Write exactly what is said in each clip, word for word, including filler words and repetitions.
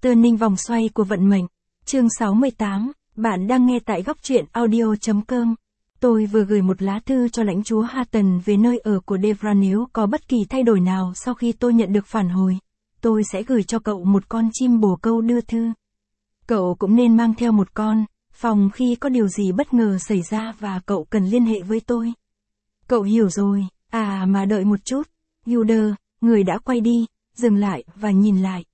Turning vòng xoay của vận mệnh. Chương sáu mươi tám, bạn đang nghe tại góc truyện audio chấm com. Tôi vừa gửi một lá thư cho lãnh chúa Hatton về nơi ở của Devra, nếu có bất kỳ thay đổi nào sau khi tôi nhận được phản hồi, tôi sẽ gửi cho cậu một con chim bồ câu đưa thư. Cậu cũng nên mang theo một con, phòng khi có điều gì bất ngờ xảy ra và cậu cần liên hệ với tôi. Cậu hiểu rồi. À mà đợi một chút. Yuder, người đã quay đi, dừng lại và nhìn lại.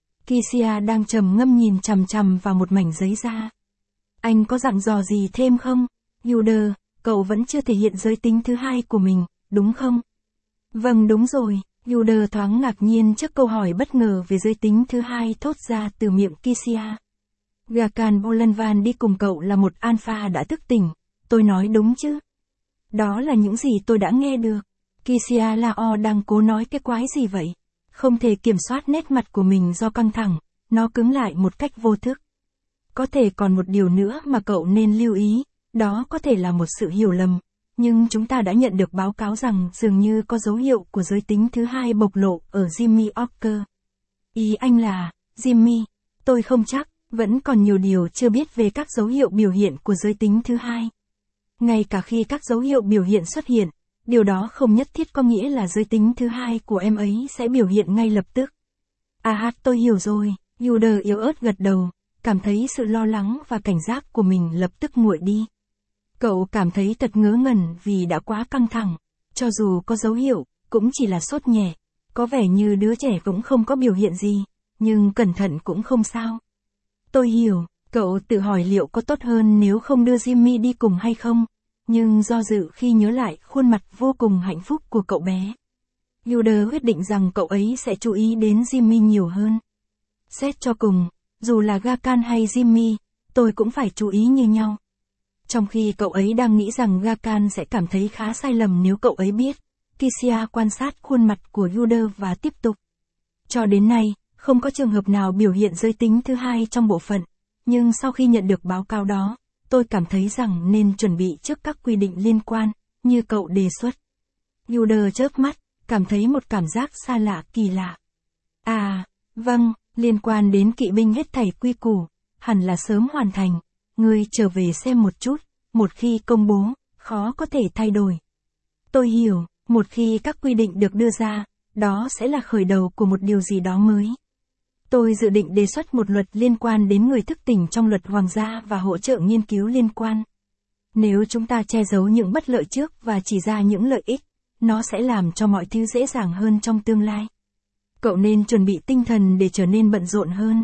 Kisia đang trầm ngâm nhìn chằm chằm vào một mảnh giấy da. Anh có dặn dò gì thêm không? Yuder, cậu vẫn chưa thể hiện giới tính thứ hai của mình, đúng không? Vâng, đúng rồi. Yuder thoáng ngạc nhiên trước câu hỏi bất ngờ về giới tính thứ hai thốt ra từ miệng Kisia. Gakan Bolanvan đi cùng cậu là một alpha đã thức tỉnh, tôi nói đúng chứ? Đó là những gì tôi đã nghe được. Kisia Lao đang cố nói cái quái gì vậy? Không thể kiểm soát nét mặt của mình do căng thẳng, nó cứng lại một cách vô thức. Có thể còn một điều nữa mà cậu nên lưu ý, đó có thể là một sự hiểu lầm, nhưng chúng ta đã nhận được báo cáo rằng dường như có dấu hiệu của giới tính thứ hai bộc lộ ở Jimmy Walker. Ý anh là, Jimmy, tôi không chắc, vẫn còn nhiều điều chưa biết về các dấu hiệu biểu hiện của giới tính thứ hai. Ngay cả khi các dấu hiệu biểu hiện xuất hiện, điều đó không nhất thiết có nghĩa là giới tính thứ hai của em ấy sẽ biểu hiện ngay lập tức. À, tôi hiểu rồi. Yuder yếu ớt gật đầu, cảm thấy sự lo lắng và cảnh giác của mình lập tức nguội đi. Cậu cảm thấy thật ngớ ngẩn vì đã quá căng thẳng. Cho dù có dấu hiệu, cũng chỉ là sốt nhẹ. Có vẻ như đứa trẻ cũng không có biểu hiện gì, nhưng cẩn thận cũng không sao. Tôi hiểu, cậu tự hỏi liệu có tốt hơn nếu không đưa Jimmy đi cùng hay không, nhưng do dự khi nhớ lại khuôn mặt vô cùng hạnh phúc của cậu bé. Yuder quyết định rằng cậu ấy sẽ chú ý đến Jimmy nhiều hơn. Xét cho cùng, dù là Gakan hay Jimmy, tôi cũng phải chú ý như nhau. Trong khi cậu ấy đang nghĩ rằng Gakan sẽ cảm thấy khá sai lầm nếu cậu ấy biết, Kisia quan sát khuôn mặt của Yuder và tiếp tục. Cho đến nay, không có trường hợp nào biểu hiện giới tính thứ hai trong bộ phận, nhưng sau khi nhận được báo cáo đó, tôi cảm thấy rằng nên chuẩn bị trước các quy định liên quan, như cậu đề xuất. Yuder chớp mắt, cảm thấy một cảm giác xa lạ kỳ lạ. À, vâng, liên quan đến kỵ binh hết thảy quy củ, hẳn là sớm hoàn thành, ngươi trở về xem một chút, một khi công bố, khó có thể thay đổi. Tôi hiểu, một khi các quy định được đưa ra, đó sẽ là khởi đầu của một điều gì đó mới. Tôi dự định đề xuất một luật liên quan đến người thức tỉnh trong luật hoàng gia và hỗ trợ nghiên cứu liên quan. Nếu chúng ta che giấu những bất lợi trước và chỉ ra những lợi ích, nó sẽ làm cho mọi thứ dễ dàng hơn trong tương lai. Cậu nên chuẩn bị tinh thần để trở nên bận rộn hơn.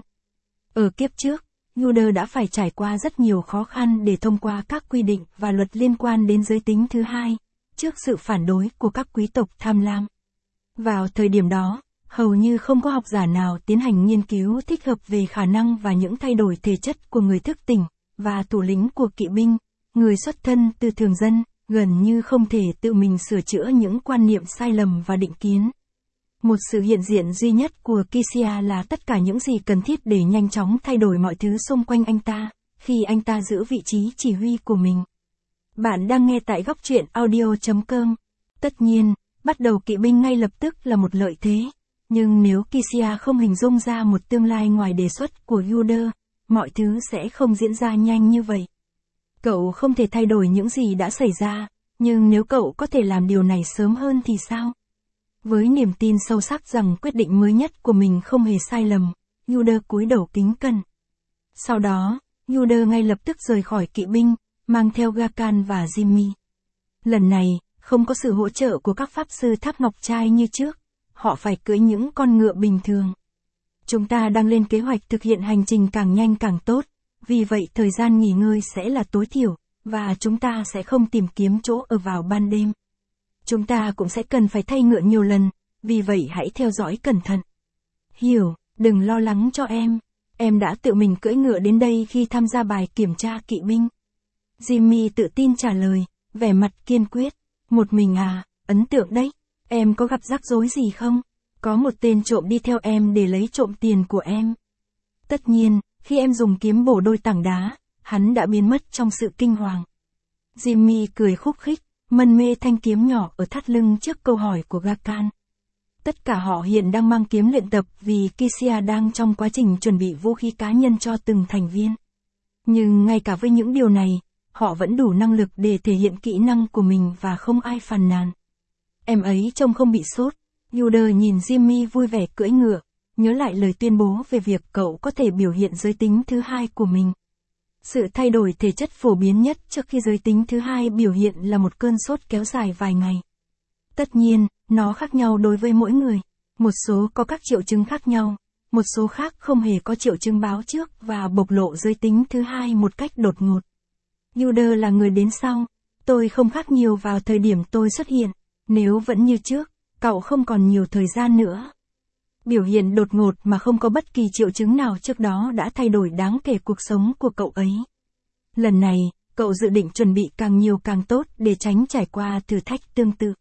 Ở kiếp trước, Yuder đã phải trải qua rất nhiều khó khăn để thông qua các quy định và luật liên quan đến giới tính thứ hai, trước sự phản đối của các quý tộc tham lam. Vào thời điểm đó, hầu như không có học giả nào tiến hành nghiên cứu thích hợp về khả năng và những thay đổi thể chất của người thức tỉnh, và thủ lĩnh của kỵ binh, người xuất thân từ thường dân, gần như không thể tự mình sửa chữa những quan niệm sai lầm và định kiến. Một sự hiện diện duy nhất của Kisia là tất cả những gì cần thiết để nhanh chóng thay đổi mọi thứ xung quanh anh ta, khi anh ta giữ vị trí chỉ huy của mình. Bạn đang nghe tại góc truyện audio chấm com. Tất nhiên, bắt đầu kỵ binh ngay lập tức là một lợi thế. Nhưng nếu Kisia không hình dung ra một tương lai ngoài đề xuất của Yuder, mọi thứ sẽ không diễn ra nhanh như vậy. Cậu không thể thay đổi những gì đã xảy ra, nhưng nếu cậu có thể làm điều này sớm hơn thì sao? Với niềm tin sâu sắc rằng quyết định mới nhất của mình không hề sai lầm, Yuder cúi đầu kính cẩn. Sau đó, Yuder ngay lập tức rời khỏi kỵ binh, mang theo Gakan và Jimmy. Lần này, không có sự hỗ trợ của các pháp sư tháp ngọc trai như trước. Họ phải cưỡi những con ngựa bình thường. Chúng ta đang lên kế hoạch thực hiện hành trình càng nhanh càng tốt, vì vậy thời gian nghỉ ngơi sẽ là tối thiểu, và chúng ta sẽ không tìm kiếm chỗ ở vào ban đêm. Chúng ta cũng sẽ cần phải thay ngựa nhiều lần, vì vậy hãy theo dõi cẩn thận. Hiểu, đừng lo lắng cho em. Em đã tự mình cưỡi ngựa đến đây khi tham gia bài kiểm tra kỵ binh. Jimmy tự tin trả lời, vẻ mặt kiên quyết. Một mình à, ấn tượng đấy. Em có gặp rắc rối gì không? Có một tên trộm đi theo em để lấy trộm tiền của em. Tất nhiên, khi em dùng kiếm bổ đôi tảng đá, hắn đã biến mất trong sự kinh hoàng. Jimmy cười khúc khích, mân mê thanh kiếm nhỏ ở thắt lưng trước câu hỏi của Gakan. Tất cả họ hiện đang mang kiếm luyện tập vì Kisia đang trong quá trình chuẩn bị vũ khí cá nhân cho từng thành viên. Nhưng ngay cả với những điều này, họ vẫn đủ năng lực để thể hiện kỹ năng của mình và không ai phàn nàn. Em ấy trông không bị sốt. Yuda nhìn Jimmy vui vẻ cưỡi ngựa, nhớ lại lời tuyên bố về việc cậu có thể biểu hiện giới tính thứ hai của mình. Sự thay đổi thể chất phổ biến nhất trước khi giới tính thứ hai biểu hiện là một cơn sốt kéo dài vài ngày. Tất nhiên, nó khác nhau đối với mỗi người. Một số có các triệu chứng khác nhau, một số khác không hề có triệu chứng báo trước và bộc lộ giới tính thứ hai một cách đột ngột. Yuda là người đến sau. Tôi không khác nhiều vào thời điểm tôi xuất hiện. Nếu vẫn như trước, cậu không còn nhiều thời gian nữa. Biểu hiện đột ngột mà không có bất kỳ triệu chứng nào trước đó đã thay đổi đáng kể cuộc sống của cậu ấy. Lần này, cậu dự định chuẩn bị càng nhiều càng tốt để tránh trải qua thử thách tương tự.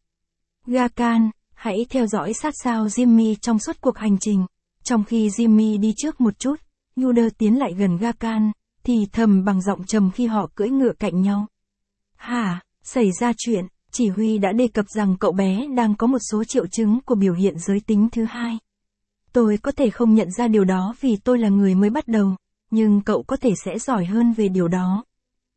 Gakan, hãy theo dõi sát sao Jimmy trong suốt cuộc hành trình. Trong khi Jimmy đi trước một chút, Yuda tiến lại gần Gakan, thì thầm bằng giọng trầm khi họ cưỡi ngựa cạnh nhau. Hả, xảy ra chuyện, chỉ huy đã đề cập rằng cậu bé đang có một số triệu chứng của biểu hiện giới tính thứ hai. Tôi có thể không nhận ra điều đó vì tôi là người mới bắt đầu, nhưng cậu có thể sẽ giỏi hơn về điều đó.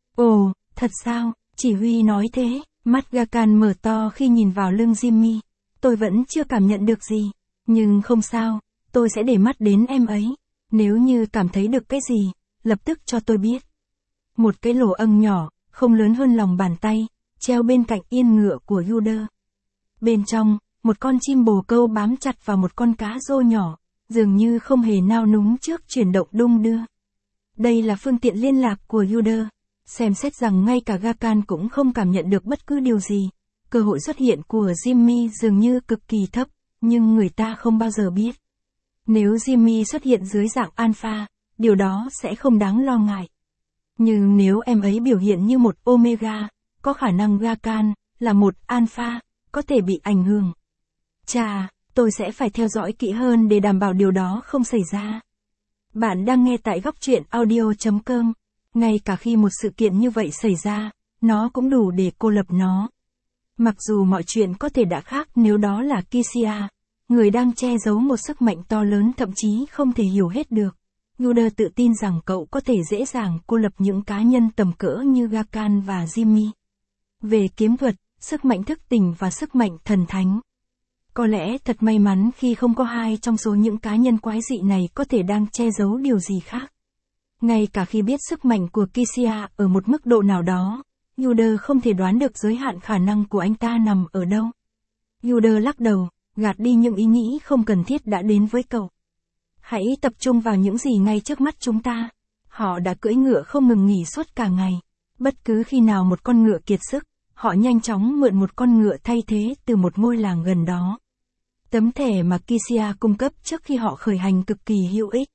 Ồ, thật sao, chỉ huy nói thế, mắt Gakan mở to khi nhìn vào lưng Jimmy. Tôi vẫn chưa cảm nhận được gì, nhưng không sao, tôi sẽ để mắt đến em ấy. Nếu như cảm thấy được cái gì, lập tức cho tôi biết. Một cái lỗ âng nhỏ, không lớn hơn lòng bàn tay, treo bên cạnh yên ngựa của Yuda. Bên trong, một con chim bồ câu bám chặt vào một con cá rô nhỏ, dường như không hề nao núng trước chuyển động đung đưa. Đây là phương tiện liên lạc của Yuda. Xem xét rằng ngay cả Gakan cũng không cảm nhận được bất cứ điều gì. Cơ hội xuất hiện của Jimmy dường như cực kỳ thấp, nhưng người ta không bao giờ biết. Nếu Jimmy xuất hiện dưới dạng alpha, điều đó sẽ không đáng lo ngại. Nhưng nếu em ấy biểu hiện như một omega, có khả năng Gakan là một alpha, có thể bị ảnh hưởng. Chà, tôi sẽ phải theo dõi kỹ hơn để đảm bảo điều đó không xảy ra. Bạn đang nghe tại góc truyện audio chấm com. Ngay cả khi một sự kiện như vậy xảy ra, nó cũng đủ để cô lập nó. Mặc dù mọi chuyện có thể đã khác nếu đó là Kisia, người đang che giấu một sức mạnh to lớn thậm chí không thể hiểu hết được. Yuda tự tin rằng cậu có thể dễ dàng cô lập những cá nhân tầm cỡ như Gakan và Jimmy. Về kiếm thuật, sức mạnh thức tỉnh và sức mạnh thần thánh. Có lẽ thật may mắn khi không có hai trong số những cá nhân quái dị này có thể đang che giấu điều gì khác. Ngay cả khi biết sức mạnh của Kisia ở một mức độ nào đó, Yuda không thể đoán được giới hạn khả năng của anh ta nằm ở đâu. Yuda lắc đầu, gạt đi những ý nghĩ không cần thiết đã đến với cậu. Hãy tập trung vào những gì ngay trước mắt chúng ta. Họ đã cưỡi ngựa không ngừng nghỉ suốt cả ngày. Bất cứ khi nào một con ngựa kiệt sức, họ nhanh chóng mượn một con ngựa thay thế từ một ngôi làng gần đó. Tấm thẻ mà Kisia cung cấp trước khi họ khởi hành cực kỳ hữu ích.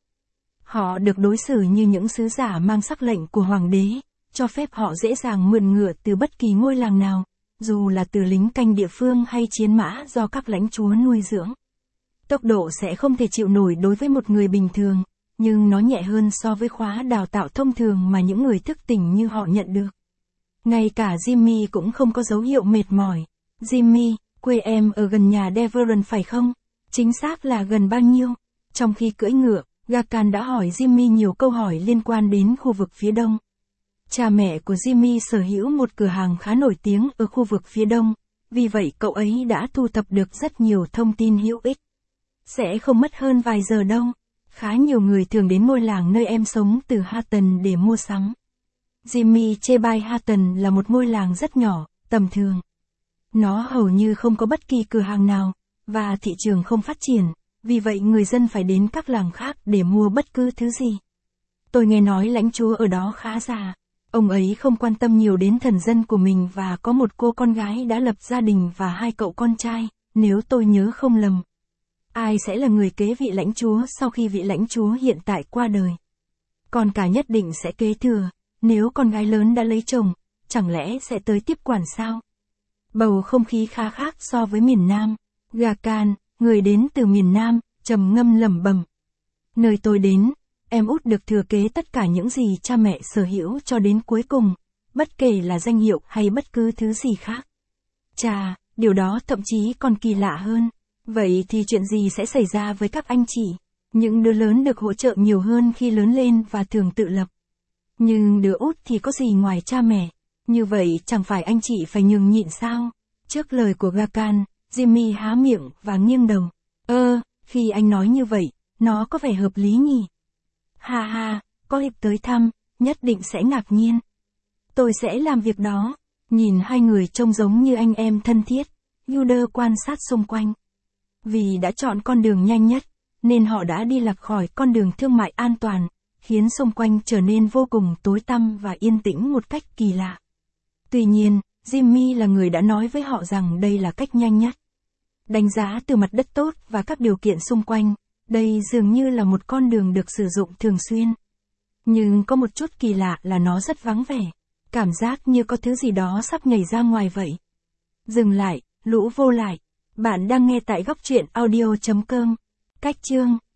Họ được đối xử như những sứ giả mang sắc lệnh của hoàng đế, cho phép họ dễ dàng mượn ngựa từ bất kỳ ngôi làng nào, dù là từ lính canh địa phương hay chiến mã do các lãnh chúa nuôi dưỡng. Tốc độ sẽ không thể chịu nổi đối với một người bình thường, nhưng nó nhẹ hơn so với khóa đào tạo thông thường mà những người thức tỉnh như họ nhận được. Ngay cả Jimmy cũng không có dấu hiệu mệt mỏi. Jimmy, quê em ở gần nhà Deveron phải không? Chính xác là gần bao nhiêu? Trong khi cưỡi ngựa, Gakan đã hỏi Jimmy nhiều câu hỏi liên quan đến khu vực phía đông. Cha mẹ của Jimmy sở hữu một cửa hàng khá nổi tiếng ở khu vực phía đông, vì vậy cậu ấy đã thu thập được rất nhiều thông tin hữu ích. Sẽ không mất hơn vài giờ đâu. Khá nhiều người thường đến ngôi làng nơi em sống từ Hatton để mua sắm. Jimmy chê bai Hatton là một ngôi làng rất nhỏ, tầm thường. Nó hầu như không có bất kỳ cửa hàng nào, và thị trường không phát triển, vì vậy người dân phải đến các làng khác để mua bất cứ thứ gì. Tôi nghe nói lãnh chúa ở đó khá già. Ông ấy không quan tâm nhiều đến thần dân của mình và có một cô con gái đã lập gia đình và hai cậu con trai, nếu tôi nhớ không lầm. Ai sẽ là người kế vị lãnh chúa sau khi vị lãnh chúa hiện tại qua đời? Con cả nhất định sẽ kế thừa, nếu con gái lớn đã lấy chồng, chẳng lẽ sẽ tới tiếp quản sao? Bầu không khí khá khác so với miền Nam. Gakan, người đến từ miền Nam, trầm ngâm lẩm bẩm. Nơi tôi đến, em út được thừa kế tất cả những gì cha mẹ sở hữu cho đến cuối cùng, bất kể là danh hiệu hay bất cứ thứ gì khác. Chà, điều đó thậm chí còn kỳ lạ hơn. Vậy thì chuyện gì sẽ xảy ra với các anh chị? Những đứa lớn được hỗ trợ nhiều hơn khi lớn lên và thường tự lập. Nhưng đứa út thì có gì ngoài cha mẹ? Như vậy chẳng phải anh chị phải nhường nhịn sao? Trước lời của Gakan, Jimmy há miệng và nghiêng đầu. Ơ, khi anh nói như vậy, nó có vẻ hợp lý nhỉ? Ha ha, có Hiệp tới thăm, nhất định sẽ ngạc nhiên. Tôi sẽ làm việc đó. Nhìn hai người trông giống như anh em thân thiết, Yuder quan sát xung quanh. Vì đã chọn con đường nhanh nhất, nên họ đã đi lạc khỏi con đường thương mại an toàn, khiến xung quanh trở nên vô cùng tối tăm và yên tĩnh một cách kỳ lạ. Tuy nhiên, Jimmy là người đã nói với họ rằng đây là cách nhanh nhất. Đánh giá từ mặt đất tốt và các điều kiện xung quanh, đây dường như là một con đường được sử dụng thường xuyên. Nhưng có một chút kỳ lạ là nó rất vắng vẻ. Cảm giác như có thứ gì đó sắp nhảy ra ngoài vậy. Dừng lại, lũ vô lại. Bạn đang nghe tại góc truyện audio chấm com. Cách chương